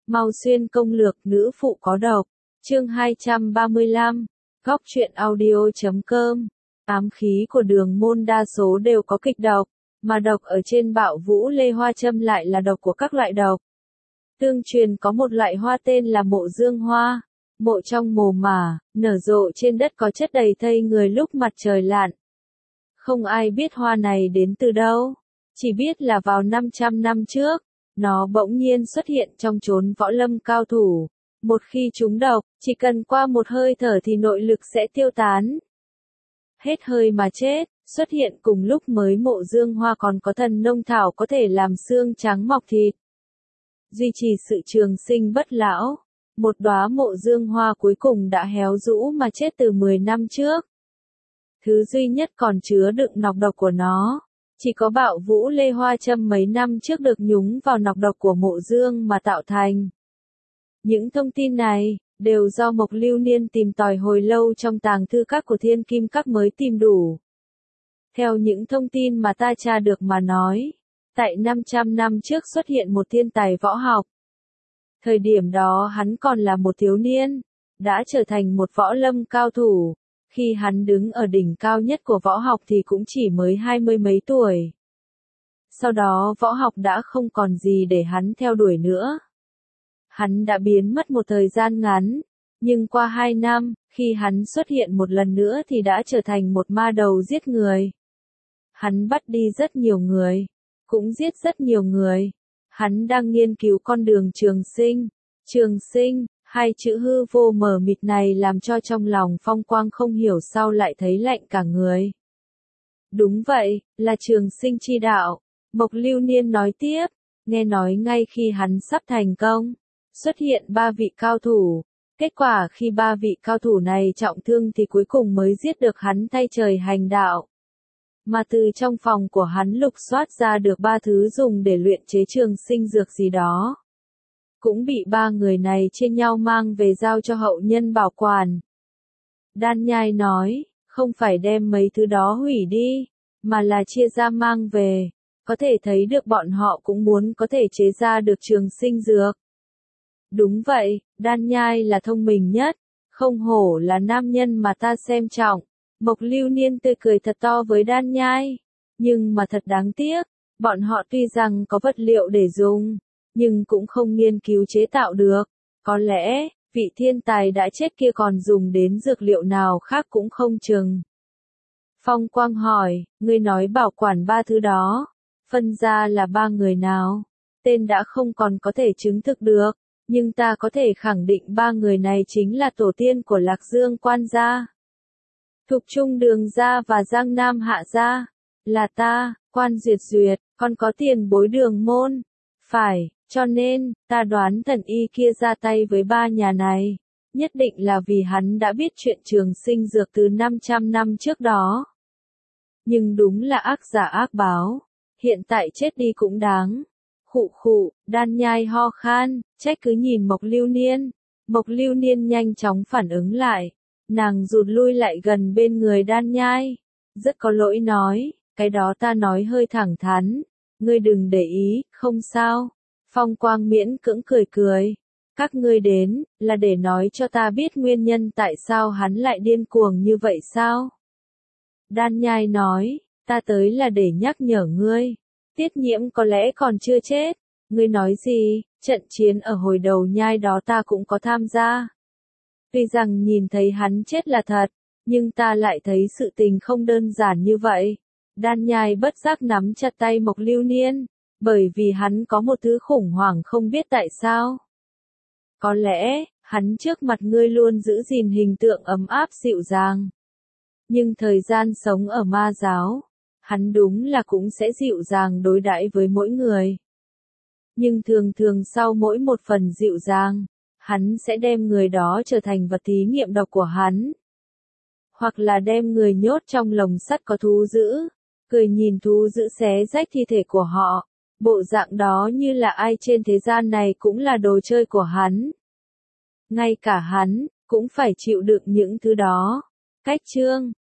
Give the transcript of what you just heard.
Mau xuyên công lược nữ phụ có độc. Chương 235. Góc truyện audio.com. Ám khí của đường môn đa số đều có kịch độc, mà độc ở trên Bạo Vũ Lê Hoa Châm lại là độc của các loại độc. Tương truyền có một loại hoa tên là mộ dương hoa, mộ trong mồ mả, nở rộ trên đất có chất đầy thây người lúc mặt trời lặn. Không ai biết hoa này đến từ đâu, chỉ biết là vào 500 năm trước, nó bỗng nhiên xuất hiện trong chốn võ lâm cao thủ. Một khi trúng độc, chỉ cần qua một hơi thở thì nội lực sẽ tiêu tán. Hết hơi mà chết, xuất hiện cùng lúc mới mộ dương hoa còn có thần nông thảo có thể làm xương trắng mọc thịt, duy trì sự trường sinh bất lão. Một đóa mộ dương hoa cuối cùng đã héo rũ mà chết từ 10 năm trước. Thứ duy nhất còn chứa đựng nọc độc của nó, chỉ có Bạo Vũ Lê Hoa Châm mấy năm trước được nhúng vào nọc độc của mộ dương mà tạo thành. Những thông tin này đều do Mộc Lưu Niên tìm tòi hồi lâu trong tàng thư các của Thiên Kim Các mới tìm đủ. Theo những thông tin mà ta tra được mà nói, tại 500 năm trước xuất hiện một thiên tài võ học. Thời điểm đó hắn còn là một thiếu niên, đã trở thành một võ lâm cao thủ. Khi hắn đứng ở đỉnh cao nhất của võ học thì cũng chỉ mới 20 mấy tuổi. Sau đó võ học đã không còn gì để hắn theo đuổi nữa. Hắn đã biến mất một thời gian ngắn, nhưng qua 2 năm, khi hắn xuất hiện một lần nữa thì đã trở thành một ma đầu giết người. Hắn bắt đi rất nhiều người, cũng giết rất nhiều người. Hắn đang nghiên cứu con đường trường sinh. Trường sinh, hai chữ hư vô mờ mịt này làm cho trong lòng Phong Quang không hiểu sao lại thấy lạnh cả người. Đúng vậy, là trường sinh chi đạo. Mộc Lưu Niên nói tiếp, nghe nói ngay khi hắn sắp thành công, xuất hiện 3 vị cao thủ. Kết quả khi 3 vị cao thủ này trọng thương thì cuối cùng mới giết được hắn thay trời hành đạo. Mà từ trong phòng của hắn lục soát ra được 3 thứ dùng để luyện chế trường sinh dược gì đó. Cũng bị 3 người này chia nhau mang về giao cho hậu nhân bảo quản. Đan Nhai nói, không phải đem mấy thứ đó hủy đi, mà là chia ra mang về. Có thể thấy được bọn họ cũng muốn có thể chế ra được trường sinh dược. Đúng vậy, Đan Nhai là thông minh nhất, không hổ là nam nhân mà ta xem trọng. Mộc Lưu Niên tươi cười thật to với Đan Nhai. Nhưng mà thật đáng tiếc, bọn họ tuy rằng có vật liệu để dùng, nhưng cũng không nghiên cứu chế tạo được. Có lẽ, vị thiên tài đã chết kia còn dùng đến dược liệu nào khác cũng không chừng. Phong Quang hỏi, ngươi nói bảo quản 3 thứ đó, phân ra là 3 người nào? Tên đã không còn có thể chứng thực được, nhưng ta có thể khẳng định 3 người này chính là tổ tiên của Lạc Dương Quan gia, Thục Trung Đường gia và Giang Nam Hạ gia. Là ta, Quan Duyệt Duyệt, còn có tiền bối Đường Môn. Phải, cho nên, ta đoán thần y kia ra tay với 3 nhà này, nhất định là vì hắn đã biết chuyện trường sinh dược từ 500 năm trước đó. Nhưng đúng là ác giả ác báo, hiện tại chết đi cũng đáng. Khụ khụ, Đan Nhai ho khan, trách cứ nhìn Mộc Lưu Niên. Mộc Lưu Niên nhanh chóng phản ứng lại, nàng rụt lui lại gần bên người Đan Nhai. Rất có lỗi nói, cái đó ta nói hơi thẳng thắn, ngươi đừng để ý, không sao. Phong Quang miễn cưỡng cười cười. Các ngươi đến, là để nói cho ta biết nguyên nhân tại sao hắn lại điên cuồng như vậy sao? Đan Nhai nói, ta tới là để nhắc nhở ngươi. Tiết Nhiễm có lẽ còn chưa chết. Ngươi nói gì? Trận chiến ở hồi đầu nhai đó ta cũng có tham gia. Tuy rằng nhìn thấy hắn chết là thật, nhưng ta lại thấy sự tình không đơn giản như vậy. Đan Nhai bất giác nắm chặt tay Mộc Lưu Niên, bởi vì hắn có một thứ khủng hoảng không biết tại sao. Có lẽ, hắn trước mặt ngươi luôn giữ gìn hình tượng ấm áp dịu dàng. Nhưng thời gian sống ở ma giáo, hắn đúng là cũng sẽ dịu dàng đối đãi với mỗi người. Nhưng thường thường sau mỗi một phần dịu dàng, hắn sẽ đem người đó trở thành vật thí nghiệm độc của hắn. Hoặc là đem người nhốt trong lồng sắt có thú dữ, cười nhìn thú dữ xé rách thi thể của họ. Bộ dạng đó như là ai trên thế gian này cũng là đồ chơi của hắn. Ngay cả hắn, cũng phải chịu đựng những thứ đó. Cách chương